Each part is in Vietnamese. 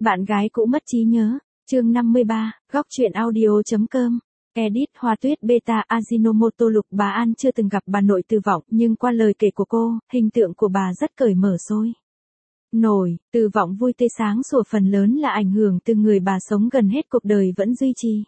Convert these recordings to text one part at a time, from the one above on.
Bạn gái cũ mất trí nhớ, chương 53, góc truyện audio.com. Edit Hoa Tuyết Beta Ajinomoto. Lục Bá An chưa từng gặp bà nội Từ Vọng, nhưng qua lời kể của cô, hình tượng của bà rất cởi mở sôi nổi. Từ Vọng vui tươi sáng sủa, phần lớn là ảnh hưởng từ người bà sống gần hết cuộc đời vẫn duy trì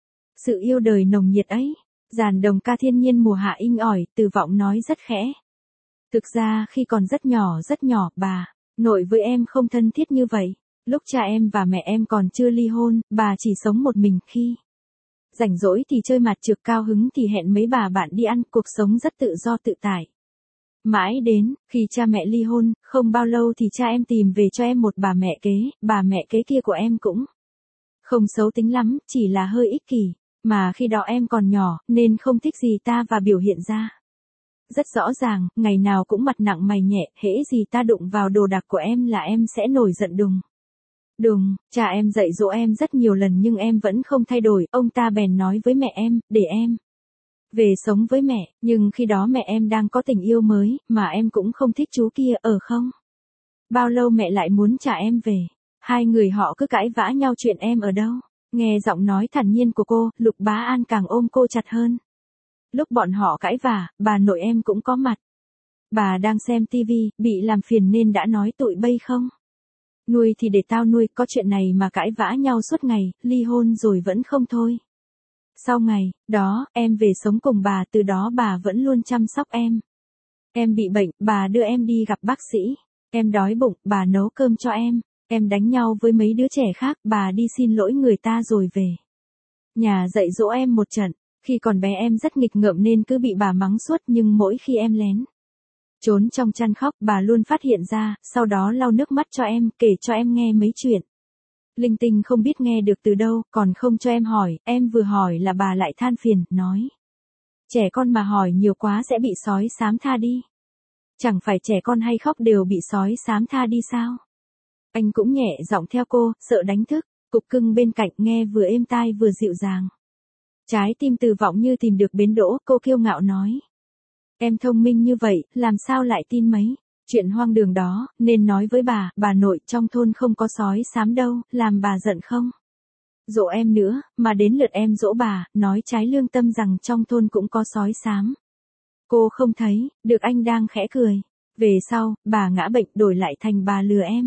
sự yêu đời nồng nhiệt ấy. Dàn đồng ca thiên nhiên mùa hạ inh ỏi, Từ Vọng nói rất khẽ. Thực ra khi còn rất nhỏ, bà nội với em không thân thiết như vậy. Lúc cha em và mẹ em còn chưa ly hôn, bà chỉ sống một mình, khi rảnh rỗi thì chơi mặt trược, cao hứng thì hẹn mấy bà bạn đi ăn, cuộc sống rất tự do tự tại. Mãi đến, khi cha mẹ ly hôn, không bao lâu thì cha em tìm về cho em một bà mẹ kế kia của em cũng không xấu tính lắm, chỉ là hơi ích kỷ, mà khi đó em còn nhỏ, nên không thích gì ta và biểu hiện ra rất rõ ràng, ngày nào cũng mặt nặng mày nhẹ, hễ gì ta đụng vào đồ đạc của em là em sẽ nổi giận đùng đùng. Cha em dạy dỗ em rất nhiều lần nhưng em vẫn không thay đổi, ông ta bèn nói với mẹ em, để em về sống với mẹ, nhưng khi đó mẹ em đang có tình yêu mới, mà em cũng không thích chú kia, không bao lâu mẹ lại muốn trả em về. Hai người họ cứ cãi vã nhau chuyện em ở đâu. Nghe giọng nói thản nhiên của cô, Lục Bá An càng ôm cô chặt hơn. Lúc bọn họ cãi vã, bà nội em cũng có mặt. Bà đang xem tivi, bị làm phiền nên đã nói tụi bay không nuôi thì để tao nuôi, có chuyện này mà cãi vã nhau suốt ngày, ly hôn rồi vẫn không thôi. Sau ngày đó, em về sống cùng bà, từ đó bà vẫn luôn chăm sóc em. Em bị bệnh, bà đưa em đi gặp bác sĩ. Em đói bụng, bà nấu cơm cho em. Em đánh nhau với mấy đứa trẻ khác, bà đi xin lỗi người ta rồi về nhà dạy dỗ em một trận. Khi còn bé em rất nghịch ngợm nên cứ bị bà mắng suốt, nhưng mỗi khi em lén trốn trong chăn khóc, bà luôn phát hiện ra, sau đó lau nước mắt cho em, kể cho em nghe mấy chuyện linh tinh không biết nghe được từ đâu, còn không cho em hỏi, em vừa hỏi là bà lại than phiền, nói. Trẻ con mà hỏi nhiều quá sẽ bị sói xám tha đi. Chẳng phải trẻ con hay khóc đều bị sói xám tha đi sao? Anh cũng nhẹ giọng theo cô, sợ đánh thức. Cục cưng bên cạnh nghe vừa êm tai vừa dịu dàng. Trái tim Từ Vọng như tìm được bến đỗ, cô kiêu ngạo nói. Em thông minh như vậy, làm sao lại tin mấy chuyện hoang đường đó, nên nói với bà nội, trong thôn không có sói xám đâu, làm bà giận không? Dỗ em nữa, mà đến lượt em dỗ bà, nói trái lương tâm rằng trong thôn cũng có sói xám. Cô không thấy, được anh đang khẽ cười. Về sau, bà ngã bệnh đổi lại thành bà lừa em.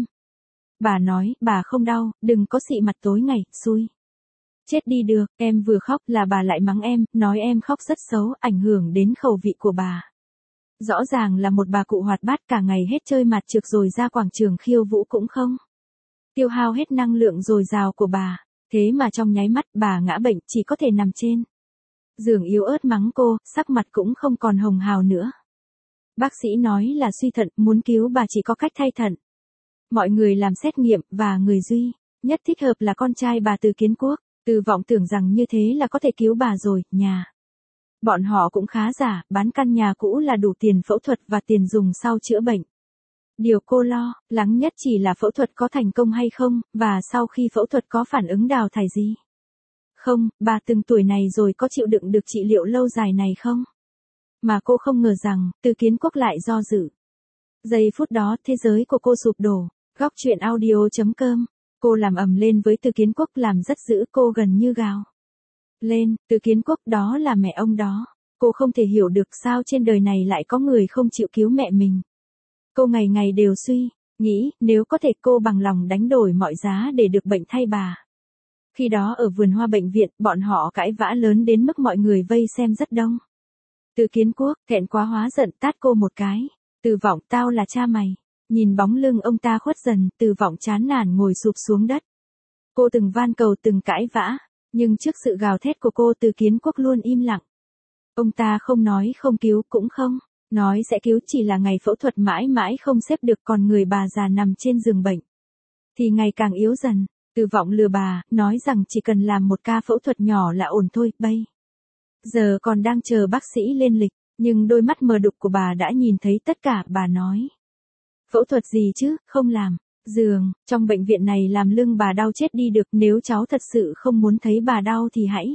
Bà nói, bà không đau, đừng có xị mặt tối ngày, xui chết đi được. Em vừa khóc là bà lại mắng em, nói em khóc rất xấu, ảnh hưởng đến khẩu vị của bà. Rõ ràng là một bà cụ hoạt bát, cả ngày hết chơi mặt trược rồi ra quảng trường khiêu vũ cũng không tiêu hao hết năng lượng dồi dào của bà. Thế mà trong nháy mắt bà ngã bệnh, chỉ có thể nằm trên giường yếu ớt mắng cô, sắc mặt cũng không còn hồng hào nữa. Bác sĩ nói là suy thận, muốn cứu bà chỉ có cách thay thận. Mọi người làm xét nghiệm, và người duy nhất thích hợp là con trai bà Từ Kiến Quốc. Từ Vọng tưởng rằng như thế là có thể cứu bà rồi. Nhà bọn họ cũng khá giả, bán căn nhà cũ là đủ tiền phẫu thuật và tiền dùng sau chữa bệnh. Điều cô lo lắng nhất chỉ là phẫu thuật có thành công hay không, và sau khi phẫu thuật có phản ứng đào thải gì không, bà từng tuổi này rồi có chịu đựng được trị liệu lâu dài này không? Mà cô không ngờ rằng, Từ Kiến Quốc lại do dự. Giây phút đó, thế giới của cô sụp đổ. Góc truyện audio.com. Cô làm ầm lên với Từ Kiến Quốc, làm rất dữ, cô gần như gào lên. Từ Kiến Quốc, đó là mẹ ông đó. Cô không thể hiểu được sao trên đời này lại có người không chịu cứu mẹ mình. Cô ngày ngày đều suy nghĩ, nếu có thể cô bằng lòng đánh đổi mọi giá để được bệnh thay bà. Khi đó ở vườn hoa bệnh viện, bọn họ cãi vã lớn đến mức mọi người vây xem rất đông. Từ Kiến Quốc, thẹn quá hóa giận, tát cô một cái. Từ Vọng, tao là cha mày. Nhìn bóng lưng ông ta khuất dần, Từ Vọng chán nản ngồi sụp xuống đất. Cô từng van cầu, từng cãi vã, nhưng trước sự gào thét của cô, Từ Kiến Quốc luôn im lặng. Ông ta không nói không cứu, cũng không nói sẽ cứu, chỉ là ngày phẫu thuật mãi mãi không xếp được, còn người bà già nằm trên giường bệnh thì ngày càng yếu dần. Từ Vọng lừa bà, nói rằng chỉ cần làm một ca phẫu thuật nhỏ là ổn thôi, bây giờ còn đang chờ bác sĩ lên lịch, nhưng đôi mắt mờ đục của bà đã nhìn thấy tất cả. Bà nói, phẫu thuật gì chứ, không làm. Giường, trong bệnh viện này làm lưng bà đau chết đi được, nếu cháu thật sự không muốn thấy bà đau thì hãy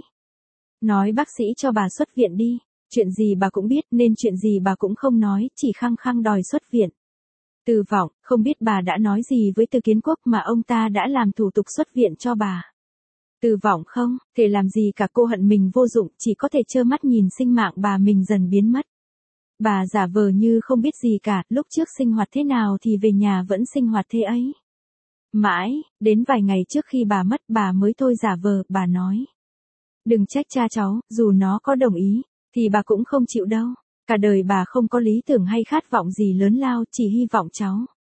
nói bác sĩ cho bà xuất viện đi. Chuyện gì bà cũng biết, nên chuyện gì bà cũng không nói, chỉ khăng khăng đòi xuất viện. Từ Vọng, không biết bà đã nói gì với Từ Kiến Quốc mà ông ta đã làm thủ tục xuất viện cho bà. Từ Vọng không thể làm gì cả, cô hận mình vô dụng, chỉ có thể trơ mắt nhìn sinh mạng bà mình dần biến mất. Bà giả vờ như không biết gì cả, lúc trước sinh hoạt thế nào thì về nhà vẫn sinh hoạt thế ấy. Mãi, đến vài ngày trước khi bà mất bà mới thôi giả vờ, bà nói. Đừng trách cha cháu, dù nó có đồng ý, thì bà cũng không chịu đâu. Cả đời bà không có lý tưởng hay khát vọng gì lớn lao, chỉ hy vọng cháu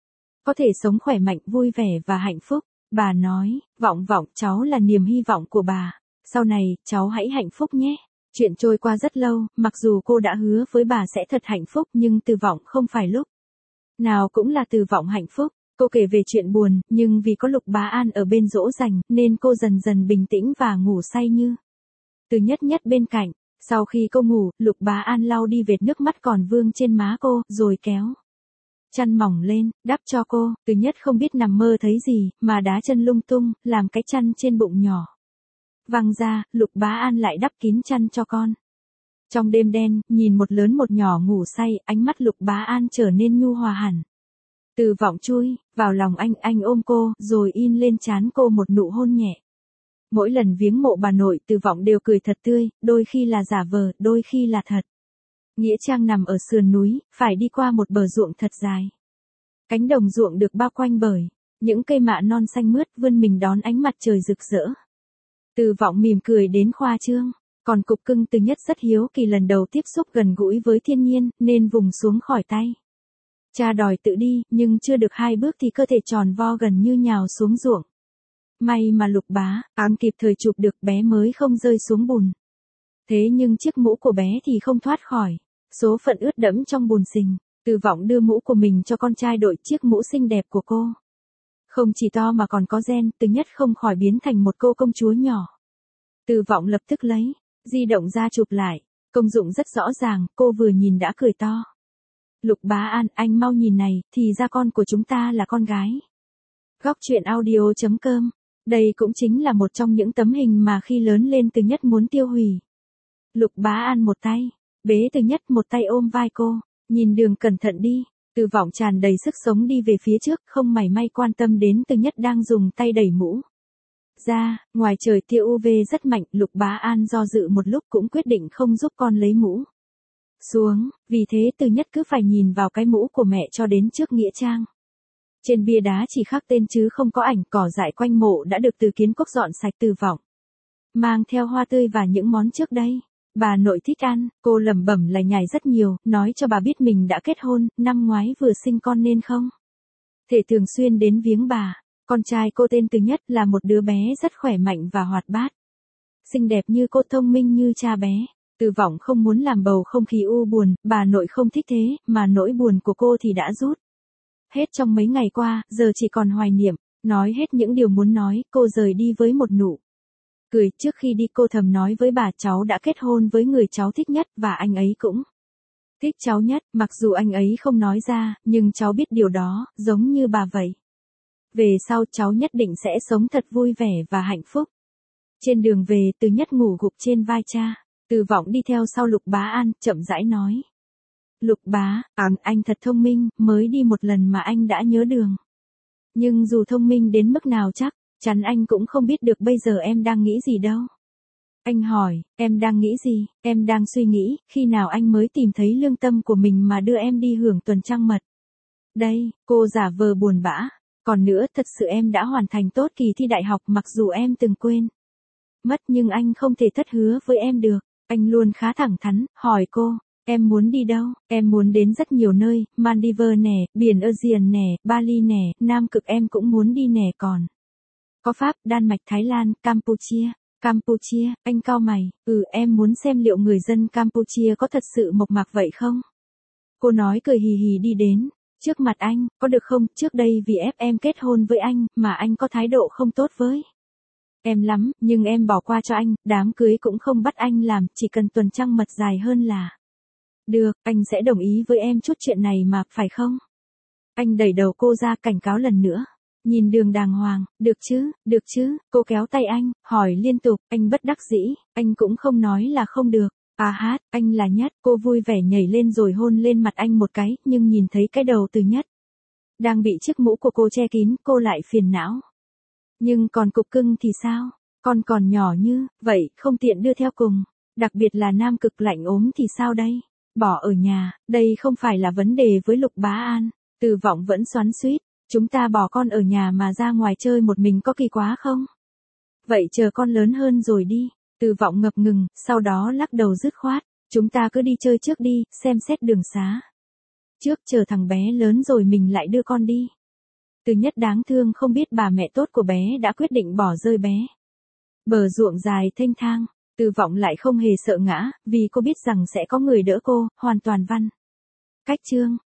có thể sống khỏe mạnh, vui vẻ và hạnh phúc. Bà nói, Vọng cháu là niềm hy vọng của bà. Sau này, cháu hãy hạnh phúc nhé. Chuyện trôi qua rất lâu, mặc dù cô đã hứa với bà sẽ thật hạnh phúc nhưng Từ Vọng không phải lúc nào cũng là Từ Vọng hạnh phúc. Cô kể về chuyện buồn, nhưng vì có Lục Bá An ở bên dỗ dành, nên cô dần dần bình tĩnh và ngủ say như Từ Nhất bên cạnh. Sau khi cô ngủ, Lục Bá An lau đi vệt nước mắt còn vương trên má cô, rồi kéo chăn mỏng lên, đắp cho cô. Từ Nhất không biết nằm mơ thấy gì, mà đá chân lung tung, làm cái chăn trên bụng nhỏ văng ra. Lục Bá An lại đắp kín chăn cho con. Trong đêm đen, nhìn một lớn một nhỏ ngủ say, ánh mắt Lục Bá An trở nên nhu hòa hẳn. Từ Vọng chui vào lòng anh ôm cô, rồi in lên trán cô một nụ hôn nhẹ. Mỗi lần viếng mộ bà nội, Từ Vọng đều cười thật tươi, đôi khi là giả vờ, đôi khi là thật. Nghĩa trang nằm ở sườn núi, phải đi qua một bờ ruộng thật dài. Cánh đồng ruộng được bao quanh bởi những cây mạ non xanh mướt vươn mình đón ánh mặt trời rực rỡ. Từ Vọng mỉm cười đến khoa trương, còn Cục Cưng Từ Nhất rất hiếu kỳ lần đầu tiếp xúc gần gũi với thiên nhiên, nên vùng xuống khỏi tay. Cha đòi tự đi, nhưng chưa được 2 bước thì cơ thể tròn vo gần như nhào xuống ruộng. May mà Lục Bá An kịp thời chụp được, bé mới không rơi xuống bùn. Thế nhưng chiếc mũ của bé thì không thoát khỏi số phận ướt đẫm trong bùn sình. Từ Vọng đưa mũ của mình cho con trai đội chiếc mũ xinh đẹp của cô. Không chỉ to mà còn có gen, Từ Nhất không khỏi biến thành một cô công chúa nhỏ. Từ Vọng lập tức lấy di động ra chụp lại, công dụng rất rõ ràng, cô vừa nhìn đã cười to. Lục Bá An, anh mau nhìn này, thì ra con của chúng ta là con gái. Góc truyện audio.com. Đây cũng chính là một trong những tấm hình mà khi lớn lên Từ Nhất muốn tiêu hủy. Lục Bá An một tay bế Từ Nhất, một tay ôm vai cô, nhìn đường cẩn thận đi. Từ Vọng tràn đầy sức sống đi về phía trước, không mảy may quan tâm đến Từ Nhất đang dùng tay đẩy mũ ra. Ngoài trời tia UV rất mạnh, Lục Bá An do dự một lúc cũng quyết định không giúp con lấy mũ xuống, vì thế Từ Nhất cứ phải nhìn vào cái mũ của mẹ cho đến trước nghĩa trang. Trên bia đá chỉ khắc tên chứ không có ảnh, cỏ dại quanh mộ đã được Từ Kiến Quốc dọn sạch. Từ Vọng mang theo hoa tươi và những món trước đây bà nội thích ăn, cô lẩm bẩm lải nhải rất nhiều, nói cho bà biết mình đã kết hôn, năm ngoái vừa sinh con nên không thể thường xuyên đến viếng bà. Con trai cô tên Từ Nhất là một đứa bé rất khỏe mạnh và hoạt bát, xinh đẹp như cô, thông minh như cha bé. Từ Vọng không muốn làm bầu không khí u buồn, bà nội không thích thế, mà nỗi buồn của cô thì đã rút hết trong mấy ngày qua, giờ chỉ còn hoài niệm. Nói hết những điều muốn nói, cô rời đi với một nụ cười. Trước khi đi cô thầm nói với bà, cháu đã kết hôn với người cháu thích nhất, và anh ấy cũng thích cháu nhất, mặc dù anh ấy không nói ra, nhưng cháu biết điều đó, giống như bà vậy. Về sau cháu nhất định sẽ sống thật vui vẻ và hạnh phúc. Trên đường về, Từ Nhất ngủ gục trên vai cha. Từ Vọng đi theo sau Lục Bá An, chậm rãi nói. Lục Bá An, anh thật thông minh, mới đi một lần mà anh đã nhớ đường. Nhưng dù thông minh đến mức nào chắc chắn anh cũng không biết được bây giờ em đang nghĩ gì đâu. Anh hỏi, em đang nghĩ gì? Em đang suy nghĩ, khi nào anh mới tìm thấy lương tâm của mình mà đưa em đi hưởng tuần trăng mật. Đây, cô giả vờ buồn bã. Còn nữa, thật sự em đã hoàn thành tốt kỳ thi đại học, mặc dù em từng quên mất, nhưng anh không thể thất hứa với em được. Anh luôn khá thẳng thắn, hỏi cô, em muốn đi đâu? Em muốn đến rất nhiều nơi, Maldives nè, biển Aegean nè, Bali nè, Nam Cực em cũng muốn đi nè, còn có Pháp, Đan Mạch, Thái Lan, Campuchia, anh cau mày, em muốn xem liệu người dân Campuchia có thật sự mộc mạc vậy không? Cô nói cười hì hì đi đến trước mặt anh, có được không, trước đây vì ép em kết hôn với anh, mà anh có thái độ không tốt với em lắm, nhưng em bỏ qua cho anh, đám cưới cũng không bắt anh làm, chỉ cần tuần trăng mật dài hơn là được, anh sẽ đồng ý với em chút chuyện này mà, phải không? Anh đẩy đầu cô ra, cảnh cáo lần nữa. Nhìn đường đàng hoàng, được chứ, cô kéo tay anh, hỏi liên tục, anh bất đắc dĩ, anh cũng không nói là không được. Anh là Nhất, cô vui vẻ nhảy lên rồi hôn lên mặt anh một cái, nhưng nhìn thấy cái đầu Từ Nhất Đang bị chiếc mũ của cô che kín, cô lại phiền não. Nhưng còn cục cưng thì sao? Con còn nhỏ như, vậy, không tiện đưa theo cùng. Đặc biệt là Nam Cực lạnh ốm thì sao đây? Bỏ ở nhà, đây không phải là vấn đề với Lục Bá An. Từ Vọng vẫn xoắn xuýt, chúng ta bỏ con ở nhà mà ra ngoài chơi một mình có kỳ quá không? Vậy chờ con lớn hơn rồi đi. Từ Vọng ngập ngừng, sau đó lắc đầu dứt khoát. Chúng ta cứ đi chơi trước đi, xem xét đường xá. Trước chờ thằng bé lớn rồi mình lại đưa con đi. Từ Nhất đáng thương không biết bà mẹ tốt của bé đã quyết định bỏ rơi bé. Bờ ruộng dài thênh thang, Từ Vọng lại không hề sợ ngã, vì cô biết rằng sẽ có người đỡ cô, hoàn toàn văn. Cách chương